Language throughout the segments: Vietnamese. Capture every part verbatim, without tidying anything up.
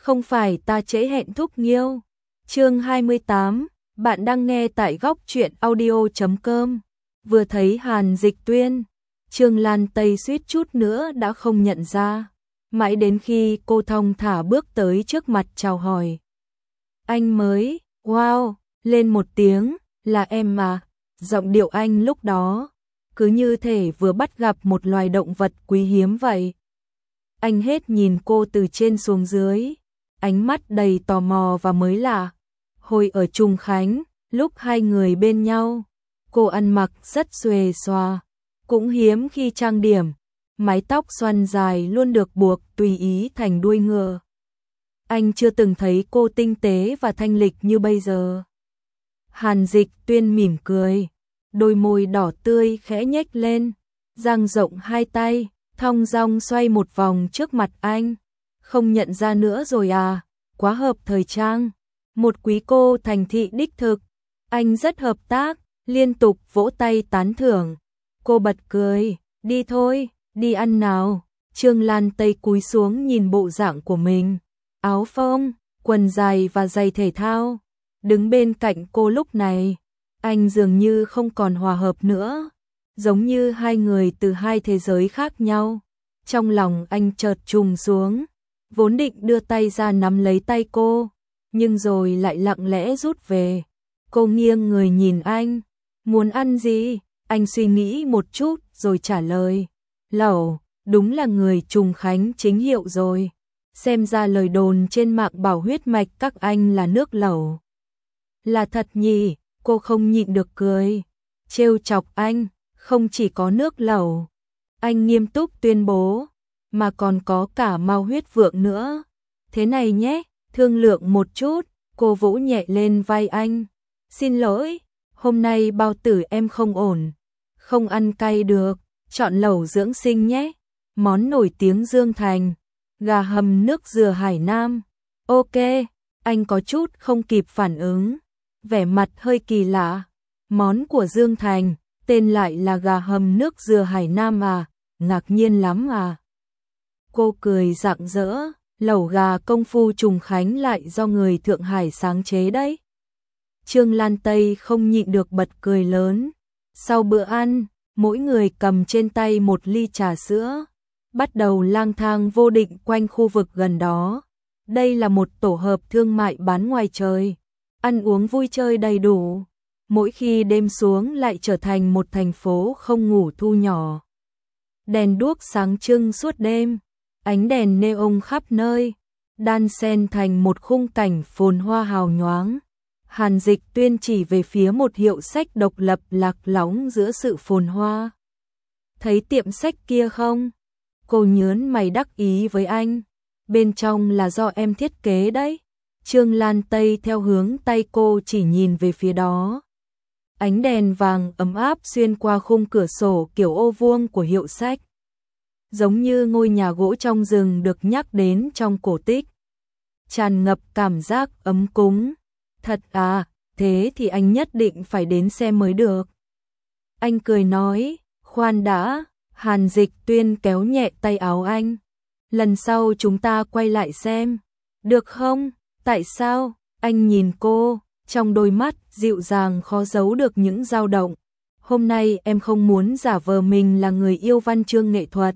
Không phải ta trễ hẹn Thúc Nghiêu. Chương hai mươi tám, bạn đang nghe tại góc truyện audio chấm com. Vừa thấy Hàn Dịch Tuyên, Trương Lan Tây suýt chút nữa đã không nhận ra, mãi đến khi cô thong thả bước tới trước mặt chào hỏi. Anh mới, wow, lên một tiếng, là em mà. Giọng điệu anh lúc đó cứ như thể vừa bắt gặp một loài động vật quý hiếm vậy. Anh hết nhìn cô từ trên xuống dưới, ánh mắt đầy tò mò và mới lạ. Hồi ở Trùng Khánh, lúc hai người bên nhau, cô ăn mặc rất xuề xòa, cũng hiếm khi trang điểm, mái tóc xoăn dài luôn được buộc tùy ý thành đuôi ngựa. Anh chưa từng thấy cô tinh tế và thanh lịch như bây giờ. Hàn Dịch Tuyên mỉm cười, đôi môi đỏ tươi khẽ nhếch lên, dang rộng hai tay, thong dong xoay một vòng trước mặt anh. Không nhận ra nữa rồi à, quá hợp thời trang. Một quý cô thành thị đích thực. Anh rất hợp tác, liên tục vỗ tay tán thưởng. Cô bật cười, đi thôi, đi ăn nào. Trương Lan Tây cúi xuống nhìn bộ dạng của mình, áo phông, quần dài và giày thể thao. Đứng bên cạnh cô lúc này, anh dường như không còn hòa hợp nữa, giống như hai người từ hai thế giới khác nhau. Trong lòng anh chợt trùng xuống, vốn định đưa tay ra nắm lấy tay cô, nhưng rồi lại lặng lẽ rút về. Cô nghiêng người nhìn anh, muốn ăn gì? Anh suy nghĩ một chút rồi trả lời, lẩu, đúng là người Trùng Khánh chính hiệu rồi. Xem ra lời đồn trên mạng bảo huyết mạch các anh là nước lẩu. Là thật nhỉ? Cô không nhịn được cười, trêu chọc anh, không chỉ có nước lẩu. Anh nghiêm túc tuyên bố, mà còn có cả mao huyết vượng nữa. Thế này nhé, thương lượng một chút. Cô vỗ nhẹ lên vai anh. Xin lỗi, hôm nay bao tử em không ổn, không ăn cay được, chọn lẩu dưỡng sinh nhé. Món nổi tiếng Dương Thành, gà hầm nước dừa Hải Nam. Ok, anh có chút không kịp phản ứng, vẻ mặt hơi kỳ lạ. Món của Dương Thành, tên lại là gà hầm nước dừa Hải Nam à, ngạc nhiên lắm à. Cô cười rạng rỡ, lẩu gà công phu Trùng Khánh lại do người Thượng Hải sáng chế đấy. Trương Lan Tây không nhịn được bật cười lớn. Sau bữa ăn, mỗi người cầm trên tay một ly trà sữa, bắt đầu lang thang vô định quanh khu vực gần đó. Đây là một tổ hợp thương mại bán ngoài trời, ăn uống vui chơi đầy đủ. Mỗi khi đêm xuống lại trở thành một thành phố không ngủ thu nhỏ. Đèn đuốc sáng trưng suốt đêm, ánh đèn neon khắp nơi, đan xen thành một khung cảnh phồn hoa hào nhoáng. Hàn Dịch Tuyên chỉ về phía một hiệu sách độc lập lạc lõng giữa sự phồn hoa. Thấy tiệm sách kia không? Cô nhớn mày đắc ý với anh. Bên trong là do em thiết kế đấy. Trương Lan Tây theo hướng tay cô chỉ nhìn về phía đó. Ánh đèn vàng ấm áp xuyên qua khung cửa sổ kiểu ô vuông của hiệu sách, giống như ngôi nhà gỗ trong rừng được nhắc đến trong cổ tích, tràn ngập cảm giác ấm cúng. Thật à, thế thì anh nhất định phải đến xem mới được. Anh cười nói, khoan đã. Hàn Dịch Tuyên kéo nhẹ tay áo anh. Lần sau chúng ta quay lại xem, được không? Tại sao? Anh nhìn cô, trong đôi mắt dịu dàng khó giấu được những dao động. Hôm nay em không muốn giả vờ mình là người yêu văn chương nghệ thuật.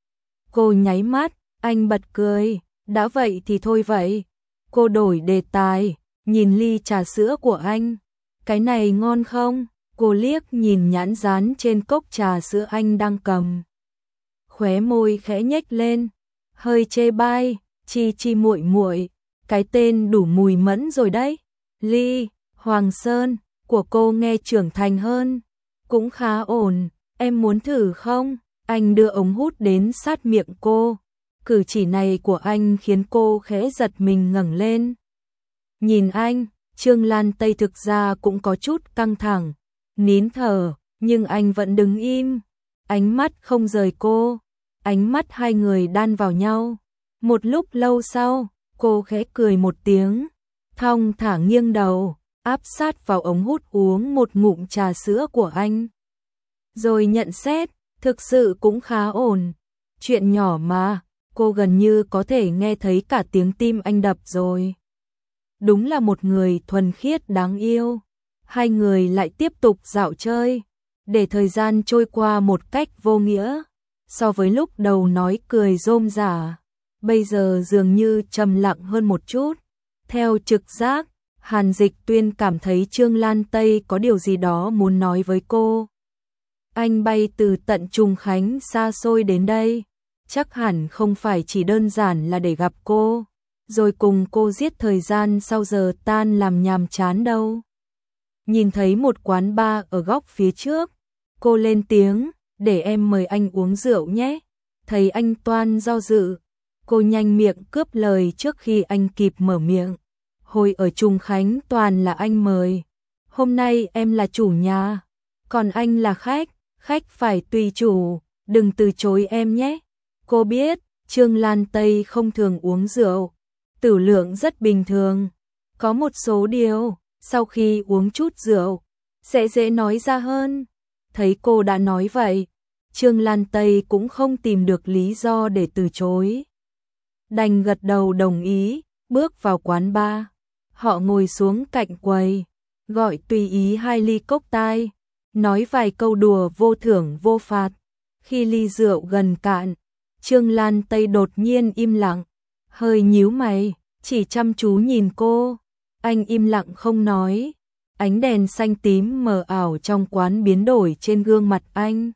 Cô nháy mắt, anh bật cười, đã vậy thì thôi vậy. Cô đổi đề tài, nhìn ly trà sữa của anh. Cái này ngon không? Cô liếc nhìn nhãn dán trên cốc trà sữa anh đang cầm. Khóe môi khẽ nhếch lên, hơi chê bai, chi chi muội muội, cái tên đủ mùi mẫn rồi đấy. Ly Hoàng Sơn của cô nghe trưởng thành hơn, cũng khá ổn, em muốn thử không? Anh đưa ống hút đến sát miệng cô. Cử chỉ này của anh khiến cô khẽ giật mình ngẩng lên. Nhìn anh, Trương Lan Tây thực ra cũng có chút căng thẳng, nín thở, nhưng anh vẫn đứng im, ánh mắt không rời cô. Ánh mắt hai người đan vào nhau. Một lúc lâu sau, cô khẽ cười một tiếng, thong thả nghiêng đầu, áp sát vào ống hút uống một ngụm trà sữa của anh. Rồi nhận xét, thực sự cũng khá ổn. Chuyện nhỏ mà, cô gần như có thể nghe thấy cả tiếng tim anh đập rồi. Đúng là một người thuần khiết đáng yêu. Hai người lại tiếp tục dạo chơi, để thời gian trôi qua một cách vô nghĩa. So với lúc đầu nói cười rôm rả, bây giờ dường như trầm lặng hơn một chút. Theo trực giác, Hàn Dịch Tuyên cảm thấy Trương Lan Tây có điều gì đó muốn nói với cô. Anh bay từ tận Trùng Khánh xa xôi đến đây, chắc hẳn không phải chỉ đơn giản là để gặp cô, rồi cùng cô giết thời gian sau giờ tan làm nhàm chán đâu. Nhìn thấy một quán bar ở góc phía trước, cô lên tiếng, để em mời anh uống rượu nhé. Thấy anh toan do dự, cô nhanh miệng cướp lời trước khi anh kịp mở miệng. Hồi ở Trùng Khánh toàn là anh mời, hôm nay em là chủ nhà, còn anh là khách, khách phải tùy chủ, đừng từ chối em nhé. Cô biết, Trương Lan Tây không thường uống rượu, tử lượng rất bình thường, có một số điều, sau khi uống chút rượu, sẽ dễ nói ra hơn. Thấy cô đã nói vậy, Trương Lan Tây cũng không tìm được lý do để từ chối. Đành gật đầu đồng ý, bước vào quán bar. Họ ngồi xuống cạnh quầy, gọi tùy ý hai ly cốc tai, nói vài câu đùa vô thưởng vô phạt. Khi ly rượu gần cạn, Trương Lan Tây đột nhiên im lặng, hơi nhíu mày, chỉ chăm chú nhìn cô. Anh im lặng không nói, ánh đèn xanh tím mờ ảo trong quán biến đổi trên gương mặt anh,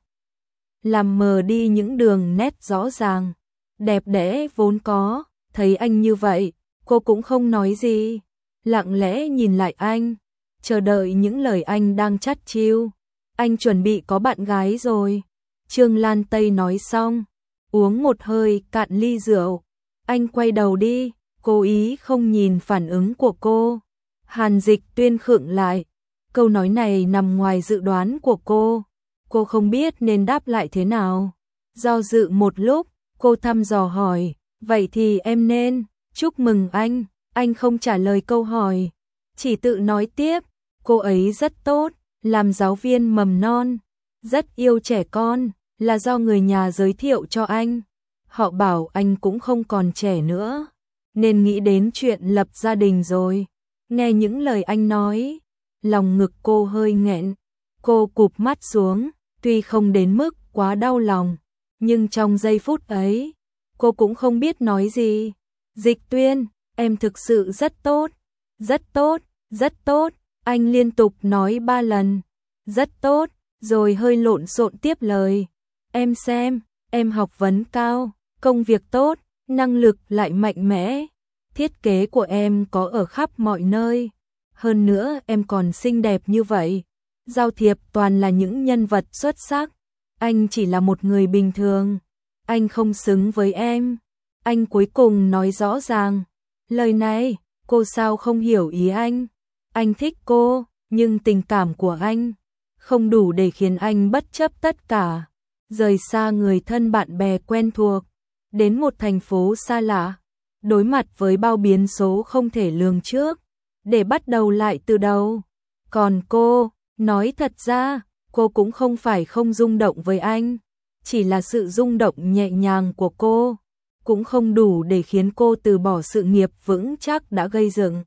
làm mờ đi những đường nét rõ ràng, đẹp đẽ vốn có. Thấy anh như vậy, cô cũng không nói gì, lặng lẽ nhìn lại anh, chờ đợi những lời anh đang chắt chiu. Anh chuẩn bị có bạn gái rồi. Trương Lan Tây nói xong, uống một hơi cạn ly rượu. Anh quay đầu đi, cố ý không nhìn phản ứng của cô. Hàn Dịch Tuyên khựng lại, câu nói này nằm ngoài dự đoán của cô. Cô không biết nên đáp lại thế nào. Do dự một lúc, cô thăm dò hỏi, vậy thì em nên chúc mừng anh. Anh không trả lời câu hỏi, chỉ tự nói tiếp, cô ấy rất tốt, làm giáo viên mầm non, rất yêu trẻ con, là do người nhà giới thiệu cho anh. Họ bảo anh cũng không còn trẻ nữa, nên nghĩ đến chuyện lập gia đình rồi. Nghe những lời anh nói, lòng ngực cô hơi nghẹn, cô cụp mắt xuống, tuy không đến mức quá đau lòng, nhưng trong giây phút ấy, cô cũng không biết nói gì. Dịch Tuyên, em thực sự rất tốt, rất tốt, rất tốt. Anh liên tục nói ba lần, rất tốt, rồi hơi lộn xộn tiếp lời. Em xem, em học vấn cao, công việc tốt, năng lực lại mạnh mẽ. Thiết kế của em có ở khắp mọi nơi. Hơn nữa em còn xinh đẹp như vậy. Giao thiệp toàn là những nhân vật xuất sắc. Anh chỉ là một người bình thường. Anh không xứng với em. Anh cuối cùng nói rõ ràng. Lời này, cô sao không hiểu ý anh? Anh thích cô, nhưng tình cảm của anh không đủ để khiến anh bất chấp tất cả, rời xa người thân bạn bè quen thuộc, đến một thành phố xa lạ, đối mặt với bao biến số không thể lường trước, để bắt đầu lại từ đầu. Còn cô, nói thật ra, cô cũng không phải không rung động với anh, chỉ là sự rung động nhẹ nhàng của cô cũng không đủ để khiến cô từ bỏ sự nghiệp vững chắc đã gây dựng,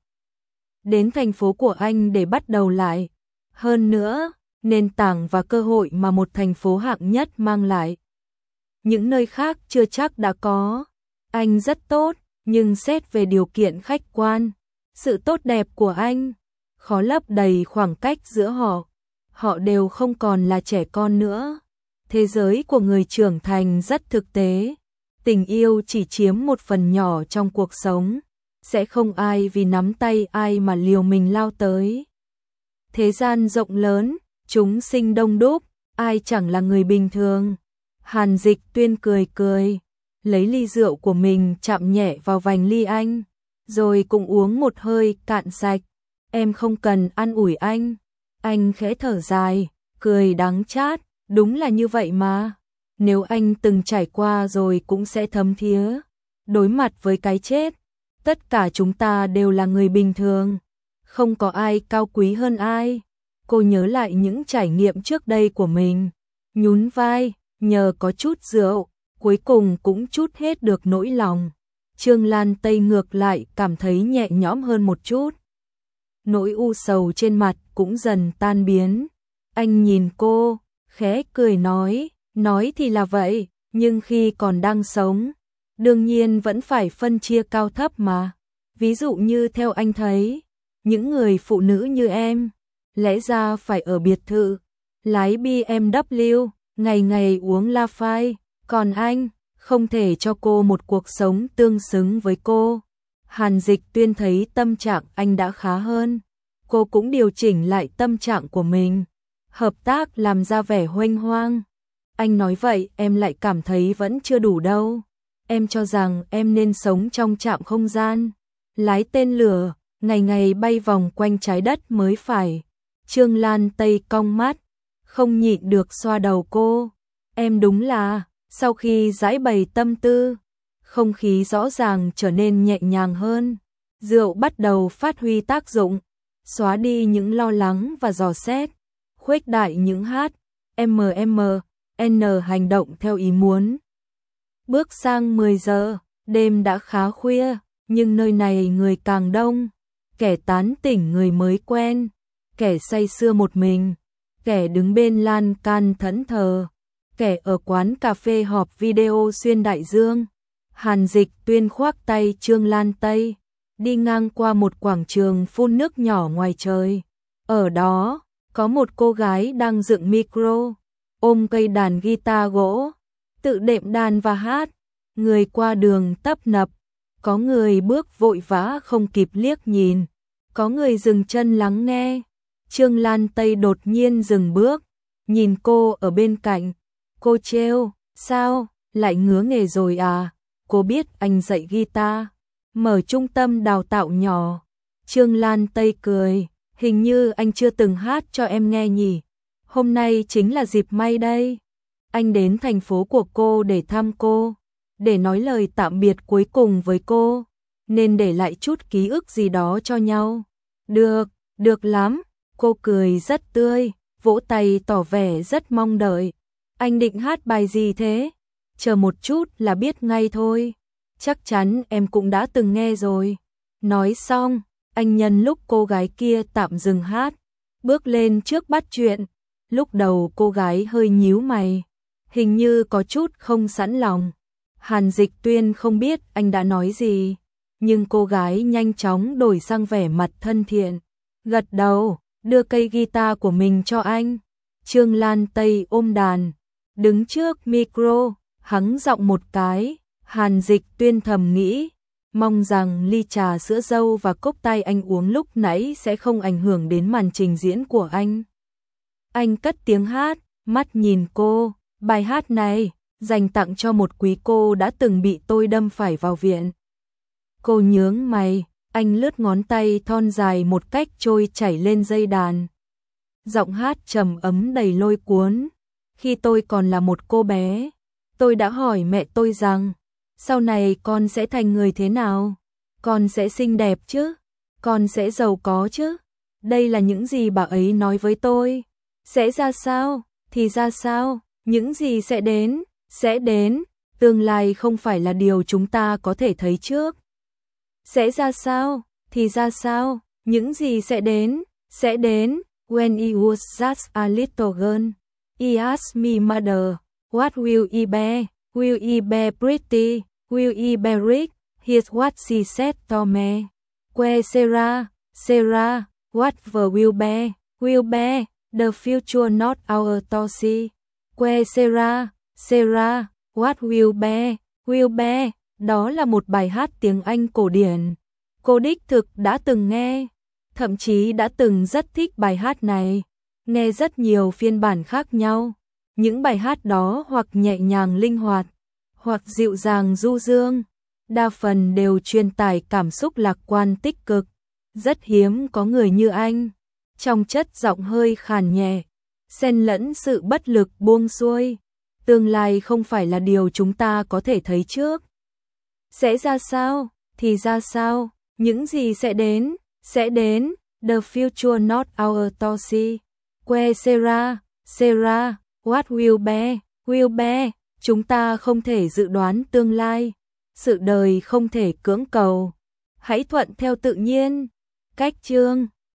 đến thành phố của anh để bắt đầu lại. Hơn nữa, nền tảng và cơ hội mà một thành phố hạng nhất mang lại, những nơi khác chưa chắc đã có. Anh rất tốt, nhưng xét về điều kiện khách quan, sự tốt đẹp của anh khó lấp đầy khoảng cách giữa họ. Họ đều không còn là trẻ con nữa. Thế giới của người trưởng thành rất thực tế. Tình yêu chỉ chiếm một phần nhỏ trong cuộc sống. Sẽ không ai vì nắm tay ai mà liều mình lao tới. Thế gian rộng lớn, chúng sinh đông đúc, ai chẳng là người bình thường. Hàn Dịch Tuyên cười cười, lấy ly rượu của mình chạm nhẹ vào vành ly anh, rồi cũng uống một hơi cạn sạch. Em không cần an ủi anh. Anh khẽ thở dài, cười đắng chát, đúng là như vậy mà. Nếu anh từng trải qua rồi cũng sẽ thấm thía. Đối mặt với cái chết, tất cả chúng ta đều là người bình thường, không có ai cao quý hơn ai. Cô nhớ lại những trải nghiệm trước đây của mình, nhún vai, nhờ có chút rượu, cuối cùng cũng trút hết được nỗi lòng. Trương Lan Tây ngược lại cảm thấy nhẹ nhõm hơn một chút. Nỗi u sầu trên mặt cũng dần tan biến. Anh nhìn cô, khẽ cười nói, nói thì là vậy, nhưng khi còn đang sống, đương nhiên vẫn phải phân chia cao thấp mà. Ví dụ như theo anh thấy, những người phụ nữ như em, lẽ ra phải ở biệt thự, lái bê em vê, ngày ngày uống Lafite, còn anh, không thể cho cô một cuộc sống tương xứng với cô. Hàn Dịch Tuyên thấy tâm trạng anh đã khá hơn, cô cũng điều chỉnh lại tâm trạng của mình, hợp tác làm ra vẻ huênh hoang. Anh nói vậy em lại cảm thấy vẫn chưa đủ đâu. Em cho rằng em nên sống trong trạm không gian, lái tên lửa, ngày ngày bay vòng quanh trái đất mới phải. Trương Lan Tây cong mắt, không nhịn được xoa đầu cô. Em đúng là, sau khi giải bày tâm tư, không khí rõ ràng trở nên nhẹ nhàng hơn. Rượu bắt đầu phát huy tác dụng, xóa đi những lo lắng và dò xét, khuếch đại những hát, em em, N hành động theo ý muốn. Bước sang mười giờ, đêm đã khá khuya, nhưng nơi này người càng đông, kẻ tán tỉnh người mới quen, kẻ say sưa một mình, kẻ đứng bên lan can thẫn thờ, kẻ ở quán cà phê họp video xuyên đại dương. Hàn Dịch Tuyên khoác tay Trương Lan Tây, đi ngang qua một quảng trường phun nước nhỏ ngoài trời. Ở đó, có một cô gái đang dựng micro, ôm cây đàn guitar gỗ, tự đệm đàn và hát. Người qua đường tấp nập, có người bước vội vã không kịp liếc nhìn, có người dừng chân lắng nghe. Trương Lan Tây đột nhiên dừng bước, nhìn cô ở bên cạnh. Cô trêu, sao, lại ngứa nghề rồi à? Cô biết anh dạy guitar, mở trung tâm đào tạo nhỏ. Trương Lan Tây cười, hình như anh chưa từng hát cho em nghe nhỉ. Hôm nay chính là dịp may đây. Anh đến thành phố của cô để thăm cô, để nói lời tạm biệt cuối cùng với cô, nên để lại chút ký ức gì đó cho nhau. Được, được lắm. Cô cười rất tươi, vỗ tay tỏ vẻ rất mong đợi. Anh định hát bài gì thế? Chờ một chút là biết ngay thôi. Chắc chắn em cũng đã từng nghe rồi. Nói xong, anh nhân lúc cô gái kia tạm dừng hát, bước lên trước bắt chuyện. Lúc đầu cô gái hơi nhíu mày, hình như có chút không sẵn lòng. Hàn Dịch Tuyên không biết anh đã nói gì, nhưng cô gái nhanh chóng đổi sang vẻ mặt thân thiện, gật đầu, đưa cây guitar của mình cho anh. Trương Lan Tây ôm đàn, đứng trước micro, hắng giọng một cái. Hàn Dịch Tuyên thầm nghĩ, mong rằng ly trà sữa dâu và cốc tay anh uống lúc nãy sẽ không ảnh hưởng đến màn trình diễn của anh. Anh cất tiếng hát, mắt nhìn cô, bài hát này dành tặng cho một quý cô đã từng bị tôi đâm phải vào viện. Cô nhướng mày, anh lướt ngón tay thon dài một cách trôi chảy lên dây đàn. Giọng hát trầm ấm đầy lôi cuốn. Khi tôi còn là một cô bé, tôi đã hỏi mẹ tôi rằng, sau này con sẽ thành người thế nào? Con sẽ xinh đẹp chứ? Con sẽ giàu có chứ? Đây là những gì bà ấy nói với tôi. Sẽ ra sao? Thì ra sao? Những gì sẽ đến? Sẽ đến. Tương lai không phải là điều chúng ta có thể thấy trước. Sẽ ra sao? Thì ra sao? Những gì sẽ đến? Sẽ đến. When I was just a little girl, he asked me, mother, what will I be? Will I be pretty? Will I be rich? Here's what she said to me. Que Sarah, Sarah, what the will be? Will be, the future not our to see. Que Sarah, Sarah, what will be? Will be. Đó là một bài hát tiếng Anh cổ điển. Cô đích thực đã từng nghe, thậm chí đã từng rất thích bài hát này, nghe rất nhiều phiên bản khác nhau. Những bài hát đó hoặc nhẹ nhàng linh hoạt, hoặc dịu dàng du dương, đa phần đều truyền tải cảm xúc lạc quan tích cực. Rất hiếm có người như anh, trong chất giọng hơi khàn nhẹ, xen lẫn sự bất lực buông xuôi. Tương lai không phải là điều chúng ta có thể thấy trước. Sẽ ra sao? Thì ra sao? Những gì sẽ đến? Sẽ đến. The future not our to see. Que Sarah, Sarah, what will be? Will be. Chúng ta không thể dự đoán tương lai, sự đời không thể cưỡng cầu. Hãy thuận theo tự nhiên. Cách chương